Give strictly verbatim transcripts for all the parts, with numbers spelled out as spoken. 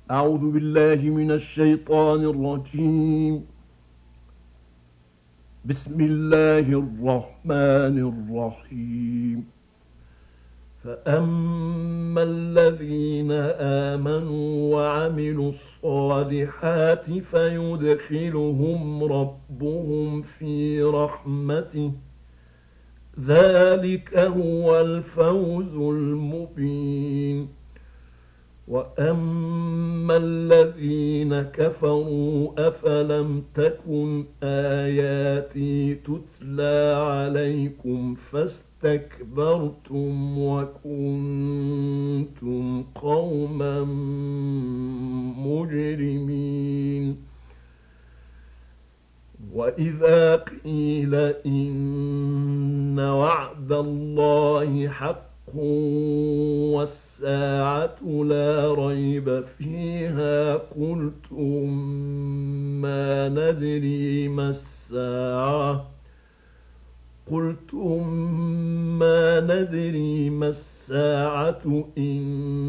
أعوذ بالله من الشيطان الرجيم. بسم الله الرحمن الرحيم. فأما الذين آمنوا وعملوا الصالحات فيدخلهم ربهم في رحمته، ذلك هو الفوز المبين. وأما الذين كفروا أفلم تكن آياتي تتلى عليكم فاستكبرتم وكنتم قوما مجرمين. وإذا قيل إن وعد الله حق والساعة لا ريب فيها قلتم ما ندري ما الساعة قلتم ما ندري ما الساعة إن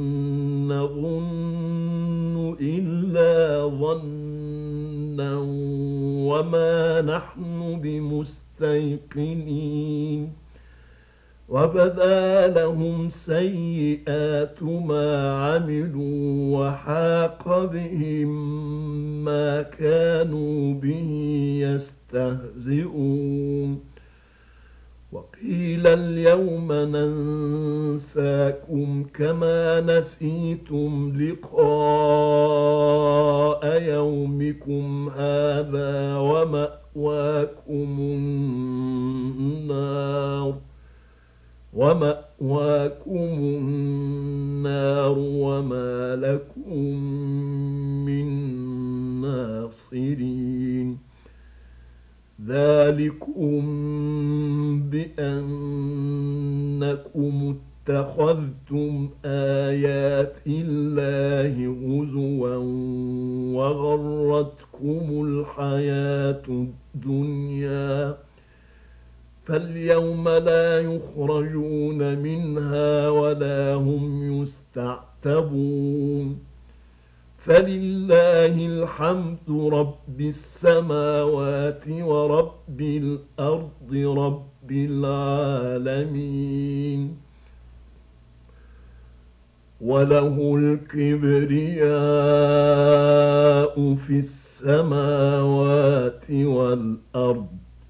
نظن إلا ظنا وما نحن بمستيقنين. وبدا لهم سيئات ما عملوا وحاق بهم ما كانوا به يستهزئون. وقيل اليوم ننساكم كما نسيتم لقاء يومكم هذا ومأواكم النار ومأواكم النار وما لكم من ناصرين. ذلكم بأنكم اتخذتم آيات الله هزوا وغرتكم الحياة الدنيا، فاليوم لا يخرجون منها ولا هم يستعتبون. فلله الحمد رب السماوات ورب الأرض رب العالمين. وله الكبرياء في السماوات والأرض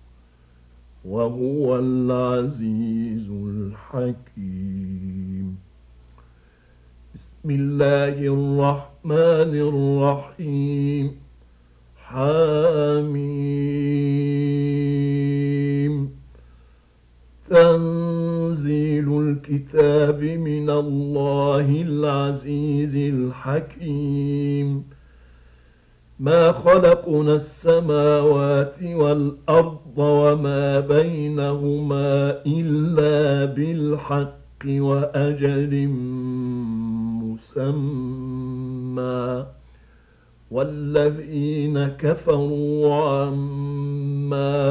وهو العزيز الحكيم. بسم الله الرحمن الرحيم. حميم. تنزيل الكتاب من الله العزيز الحكيم. ما خلقنا السماوات والأرض وما بينهما إلا بالحق وأجل مسمى، والذين كفروا عما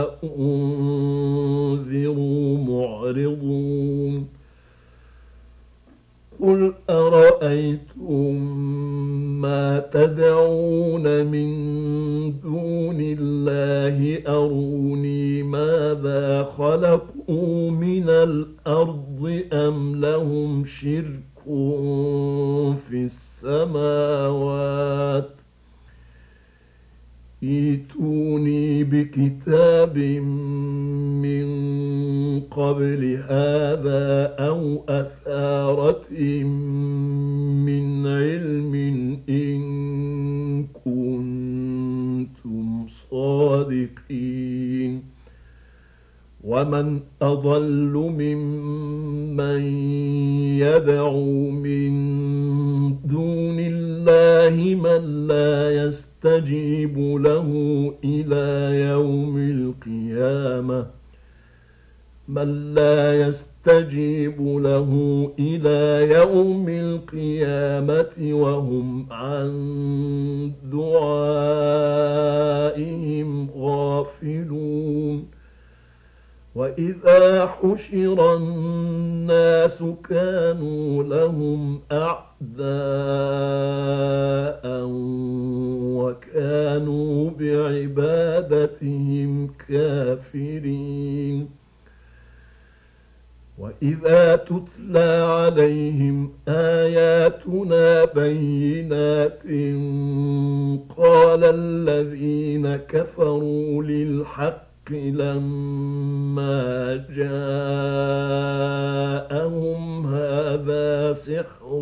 أنذروا معرضون. قل أرأيتم ما تدعون من دون الله أروني ماذا خلقوا من الأرض أم لهم شرك في السماوات. ائتوني بكتاب من قبل هذا أو أثارة من علم إن كنتم صادقين. ومن أضل ممن يدعو من دون الله من لا يستجيب له إلى يوم القيامة من لا يستجيب له إلى يوم القيامة وهم عن دعائهم غافلون. وإذا حشر الناس كانوا لهم أعداء آياتنا بينات قال الذين كفروا للحق لما جاءهم هذا سحر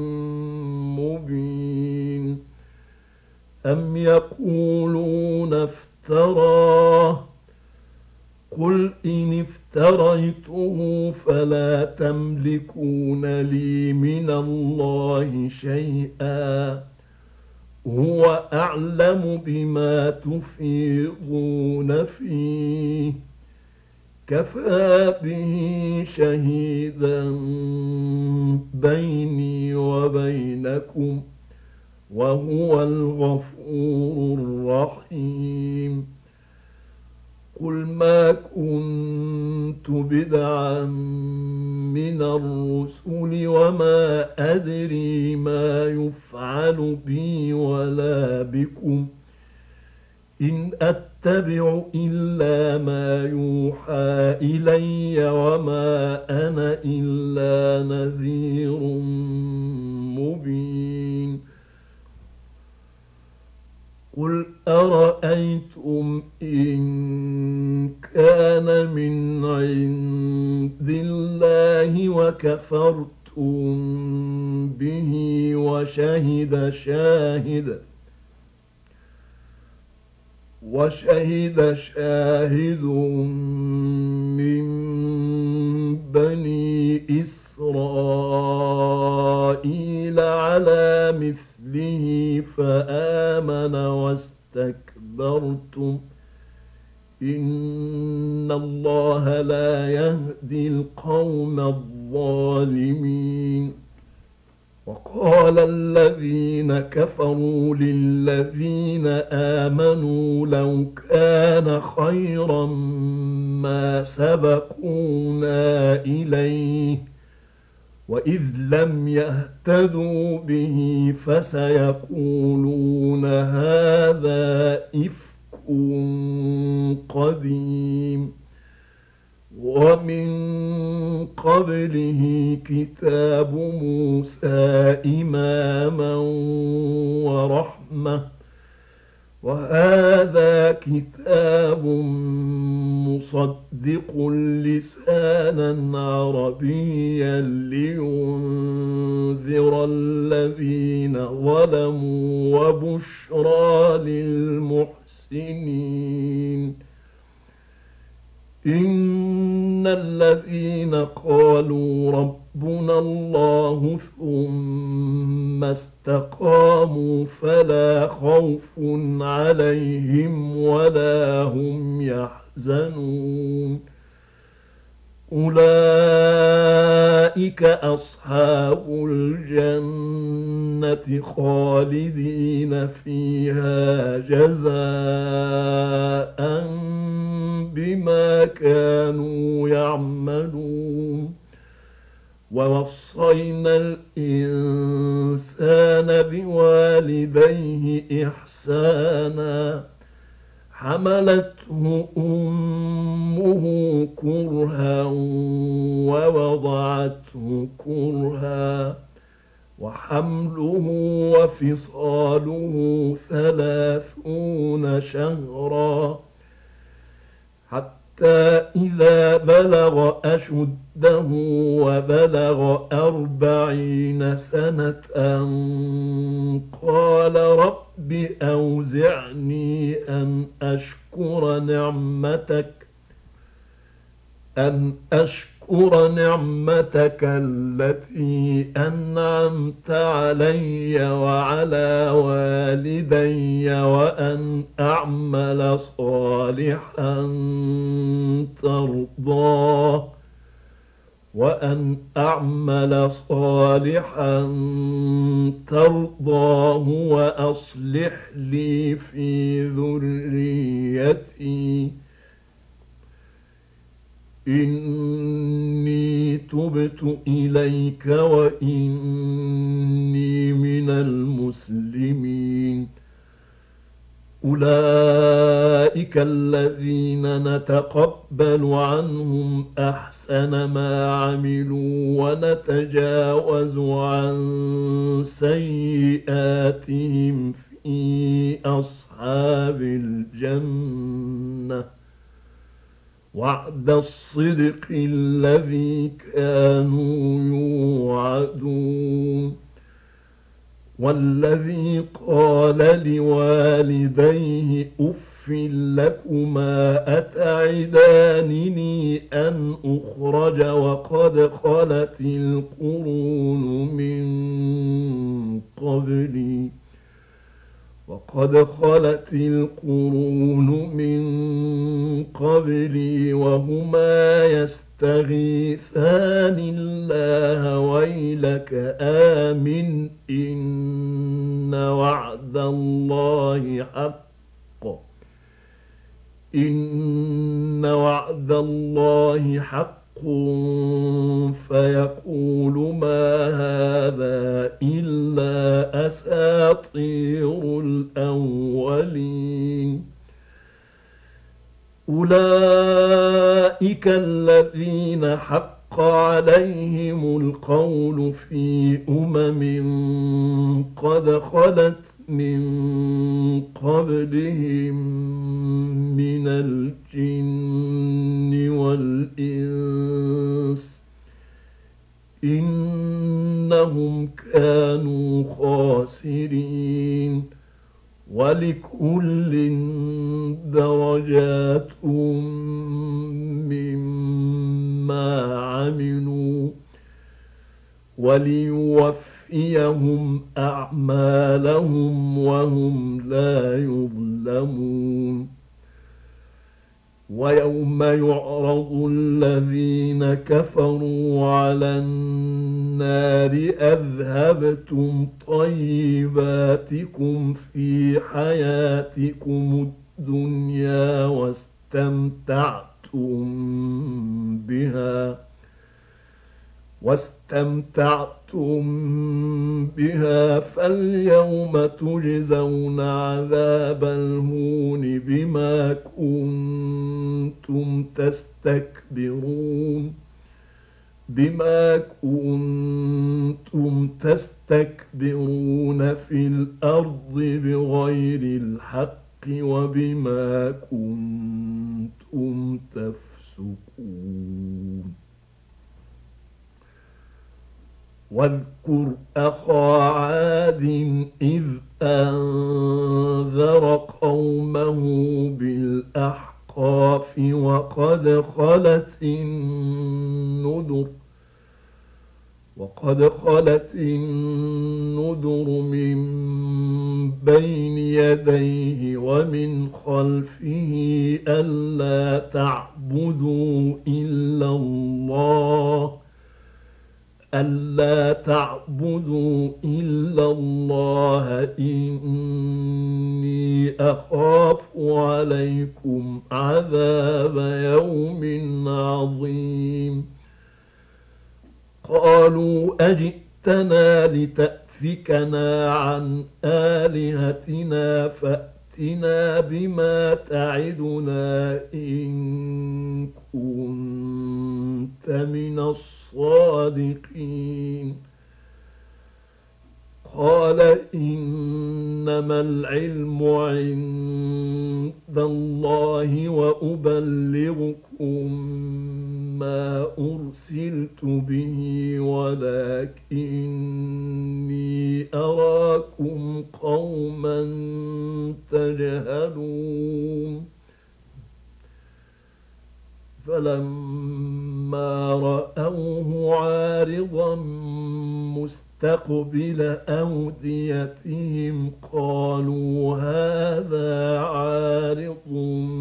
مبين أم يقولون افتراه قل إن افتريته فلا تملكون لي من الله شيئا هو أعلم بما تفيضون فيه كفى به شهيدا بيني وبينكم وهو الغفور الرحيم قل ما كنت بدعا من الرسل وما أدري ما يفعل بي ولا بكم إن أتبع إلا ما يوحى إلي وما أنا إلا نذير مبين قل أرأيتم إن كان من عند الله وكفرتم به وشهد شاهد وشهد شاهد من بني إسرائيل على مثله فآمن واستكبرتم إن الله لا يهدي القوم الظالمين وقال الذين كفروا للذين آمنوا لو كان خيرا ما سبقونا إليه وإذ لم يهتدوا به فسيقولون هذا إفك قديم ومن قبله كتاب موسى إماما ورحمة وهذا كتاب مصدق لسانا عربيا لينذر الذين ظلموا وبشرى للمحسنين إن الذين قالوا ربنا الله ثم استقاموا فلا خوف عليهم ولا هم يحزنون أولئك أصحاب الجنة خالدين فيها جزاء بما كانوا يعملون ووصينا الإنسان بوالديه إحسانا حملته أمه كرها ووضعته كرها وحمله وفصاله ثلاثون شهرا حتى إذا بلغ أشده وبلغ أربعين سنة قال رب أوزعني أن أشكر نعمتك أن أشكر نعمتك التي أنعمت علي وعلى والدي وأن أعمل صالحا ترضاه وأن أعمل صالحا ترضاه وأصلح لي في ذريتي إني تبت إليك وإني من المسلمين أولئك الذين فنتقبل عنهم أحسن ما عملوا ونتجاوز عن سيئاتهم في أصحاب الجنة وعد الصدق الذي كانوا يوعدون. والذي قال لوالديه أف لكما أتعدانني أن أخرج وقد خلت القرون من قبلي وقد خلت القرون من قبلي وهما يستغيثان الله ويلك آمن إن وعد الله حق إن وعد الله حق فيقول ما هذا إلا أساطير الأولين. أولئك الذين حق عليهم القول في أمم قد خلت من قبلهم من الجن والإنس إنهم كانوا خاسرين. ولكل درجات مما عملوا وليوفيهم أعمالهم وهم لا يظلمون. ويوم يعرض الذين كفروا على النار أذهبتم طيباتكم في حياتكم الدنيا واستمتعتم بها واستمتعتم بها فاليوم تجزون عذاب الهون بما كنتم تستكبرون بما كنتم تستكبرون في الأرض بغير الحق وبما كنتم تفسقون. واذكر أخا عاد إذ أنذر قومه بالأحقاف وقد خلت النذر وقد خلت النذر من بين يديه ومن خلفه ألا تعبدوا إلا الله ألا تعبدوا إلا الله إني أخاف عليكم عذاب يوم عظيم. قالوا أجئتنا لتأفكنا عن آلهتنا فأتنا بما تعدنا إن كنت من الصادقين. قال إنما العلم عند الله وأبلغكم ما أرسلت به ولكني أراكم قوما تجهلون. فلما رأوه عارضا مستقبل أوديتهم قالوا هذا عارض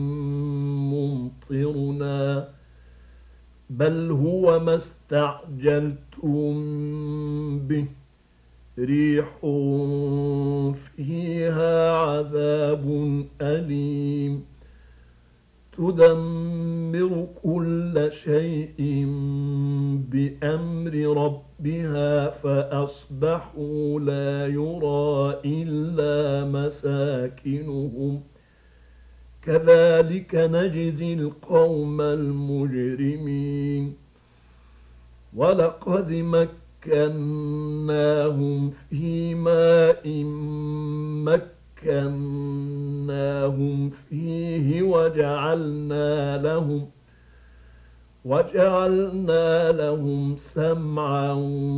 ممطرنا بل هو ما استعجلتم به ريح فيها عذاب أليم تدمر كل شيء بأمر ربها فأصبحوا لا يرى إلا مساكنهم كذلك نجزي القوم المجرمين ولقد مكناهم في ماء مكناهم فيه وجعلنا لهم وجعلنا لهم سمعا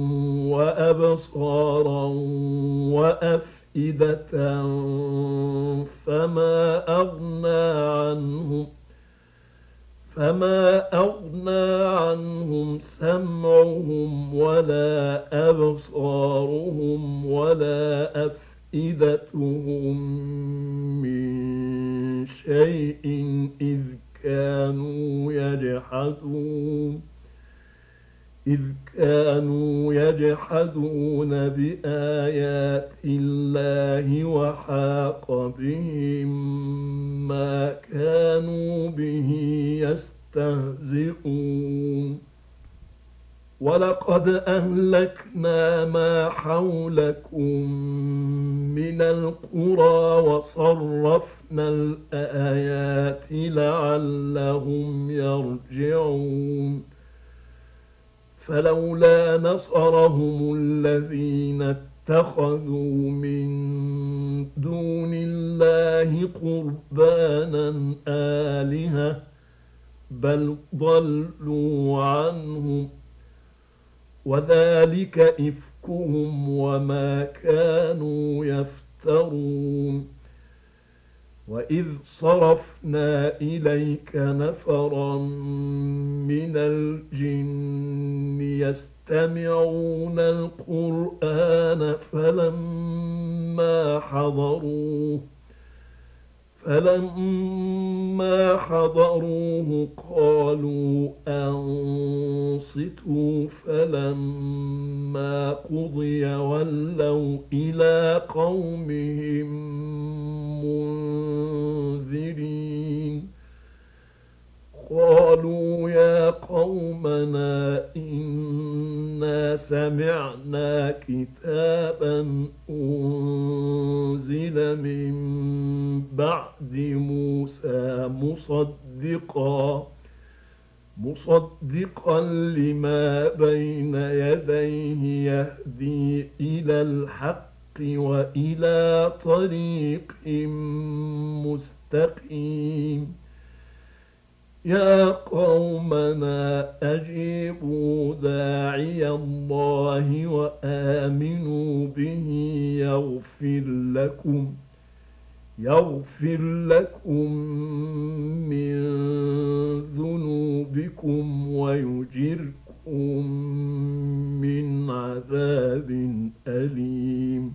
وأبصارا وأفئدة فما أغنى عنهم فما أغنى عنهم سمعهم ولا أبصارهم ولا أفئدتهم من شيء إذ كانوا يجحدون إذ كانوا يجحدون بآيات الله وحاق بهم ما كانوا به يستهزئون ولقد أهلكنا ما حولكم من القرى وصرفنا الآيات لعلهم يرجعون فلولا نصرهم الذين اتخذوا من دون الله قربانا آلهة بل ضلوا عنهم وذلك إفكهم وما كانوا يفترون وإذ صرفنا إليك نفرا من الجن يستمعون القرآن فلما حضروه فلما حضروه قالوا أنصتوا فلما قضي ولوا إلى قومهم منذرين قالوا يا قومنا إنا سمعنا كتابا أنزل من بعد موسى مصدقا مصدقا لما بين يديه يهدي إلى الحق وإلى طريق مستقيم يا قومنا أجيبوا داعي الله وآمنوا به يغفر لكم يغفر لكم من ذنوبكم ويجركم من عذاب أليم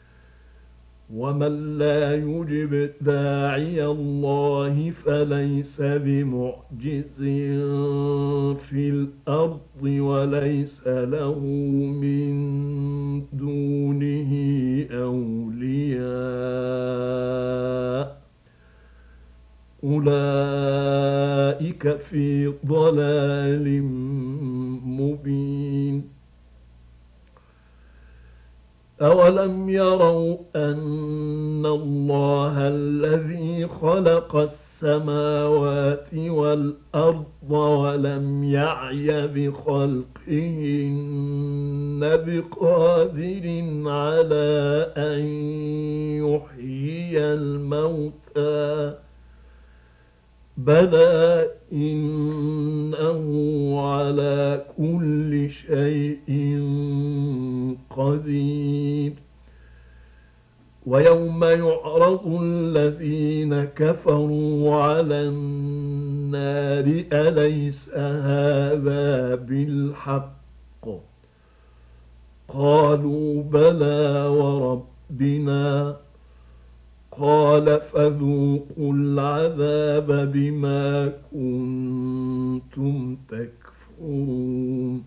ومن لا يجب داعي الله فليس بمعجز في الأرض وليس له من دونه أولياء أولئك في ضلال مبين أولم يروا أن الله الذي خلق السماوات والأرض ولم يعي بخلقهن بقادر على أن يحيي الموتى بلى إنه على كل شيء قدير ويوم يعرض الذين كفروا على النار أليس هذا بالحق قالوا بلى وربنا قال فذوقوا العذاب بما كنتم تكفرون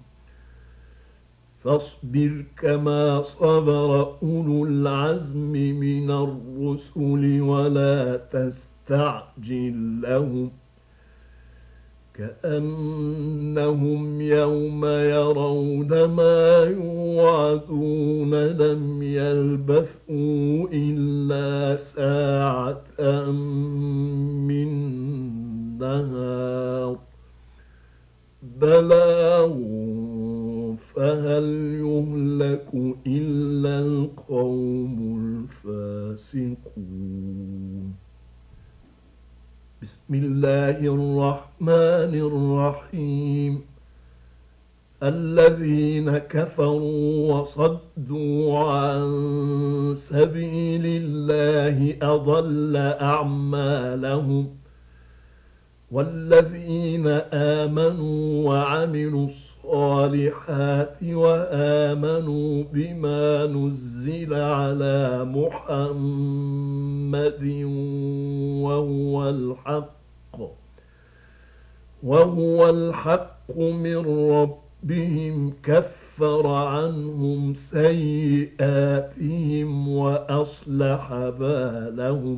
فاصبر كما صبر أولو العزم من الرسل ولا تستعجل لهم كأنهم يوم يرون ما يوعدون لم يلبثوا إلا ساعة من بلاغ فهل يهلك إلا القوم الفاسقون. بسم الله الرحمن الرحيم. الذين كفروا وصدوا عن سبيل الله أضل أعمالهم، والذين آمنوا وعملوا الصالحات وآمنوا بما نزل على محمد وهو الحق وهو الحق من ربهم كفر عنهم سيئاتهم وأصلح بالهم.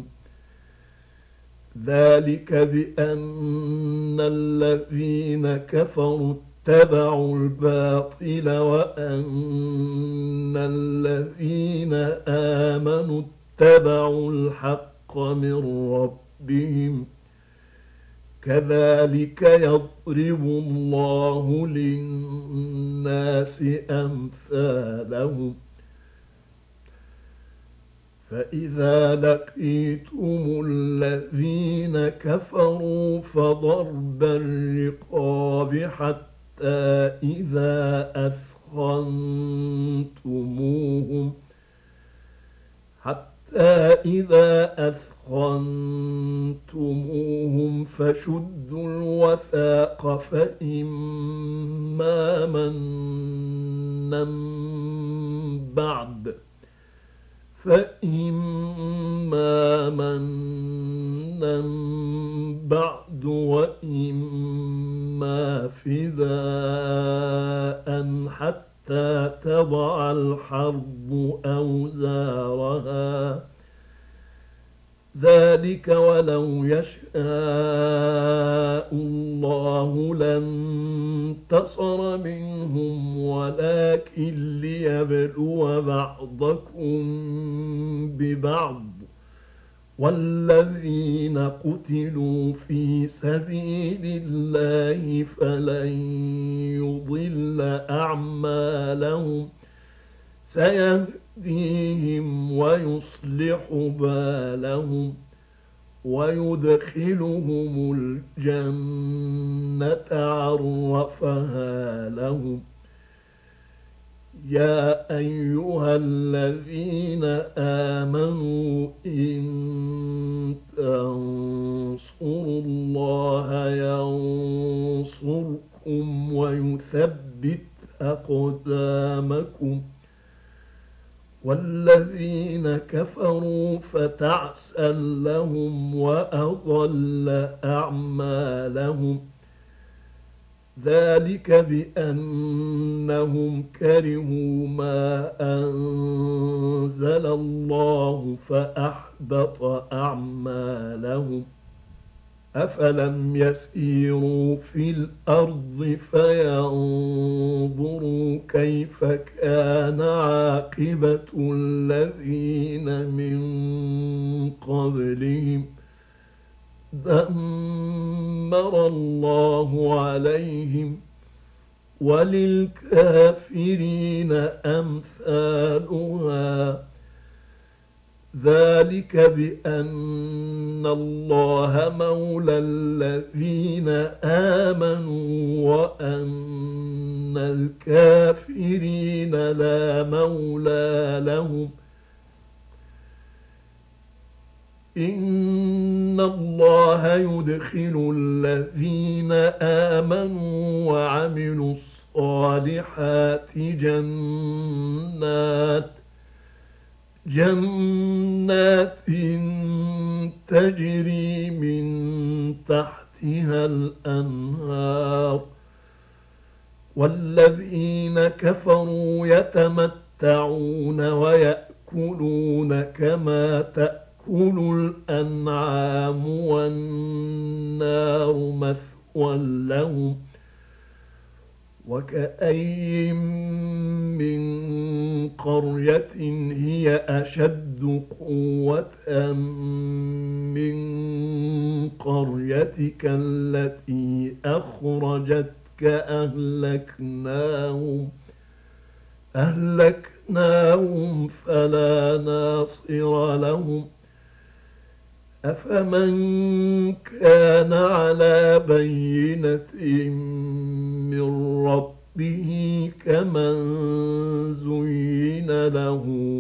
ذلك بأن الذين كفروا اتبعوا الباطل وأن الذين آمنوا اتبعوا الحق من ربهم. كذلك يضرب الله للناس أمثالهم. فإذا لقيتم الذين كفروا فضرب الرقاب حتى إذا أثخنتموهم حتى إذا أثخنتموهم فشدوا الوثاق فإما منا بعد فإما منا بعد وإما فداء حتى تضع الحرب أوزارها. ذلك ولو يشاء الله لانتصر منهم ولكن ليبلو بعضكم ببعض. والذين قتلوا في سبيل الله فلن يضل أعمالهم سيهديهم ويصلح بالهم ويدخلهم الجنة عرفها لهم. يا أيها الذين آمنوا إن تنصروا الله ينصركم ويثبت أقدامكم. والذين كفروا فتعسا لهم وأضل أعمالهم. ذلك بأنهم كرهوا ما أنزل الله فأحبط أعمالهم. أفلم يسيروا في الأرض فينظروا كيف كان عاقبة الذين من قبلهم دمر الله عليهم وللكافرين أمثالها. ذلك بأن الله مولى الذين آمنوا وأن الكافرين لا مولى لهم. إن الله يدخل الذين آمنوا وعملوا الصالحات جنات جنات تجري من تحتها الأنهار. والذين كفروا يتمتعون ويأكلون كما تأكل الأنعام والنار مثوى لهم. وكأي من قرية هي أشد قوة من قريتك التي أخرجتك أهلكناهم أهلكناهم فلا ناصر لهم أفمن كان على بينة من ربه كمن زين له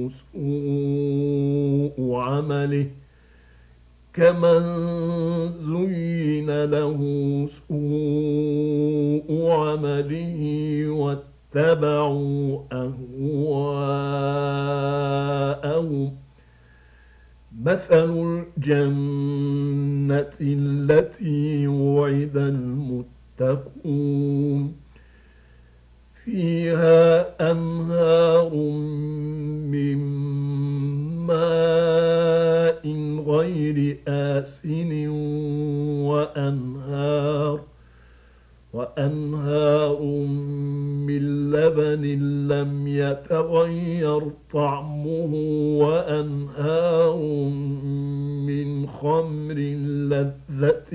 سوء عمله كمن زين له سوء عمله واتبعوا أهواءهم مثل الجنة التي وعد المتقون فيها أنهار من ماء غير آسن وأنهار وأنهار من لبن لم يتغير طعمه وأنهار من خمر لذة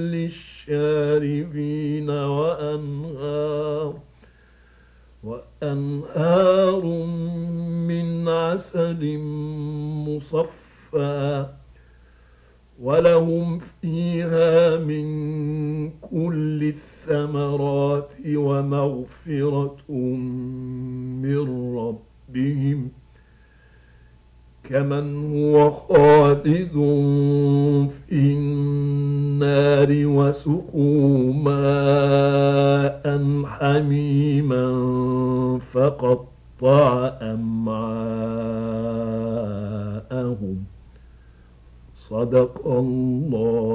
للشاربين وأنهار وأنهار من عسل مصفى ولهم فيها من كل الثمرات ومغفرة من ربهم كمن هو خالد في النار وسقوا ماء حميما فقطع أمعاءهم صدق الله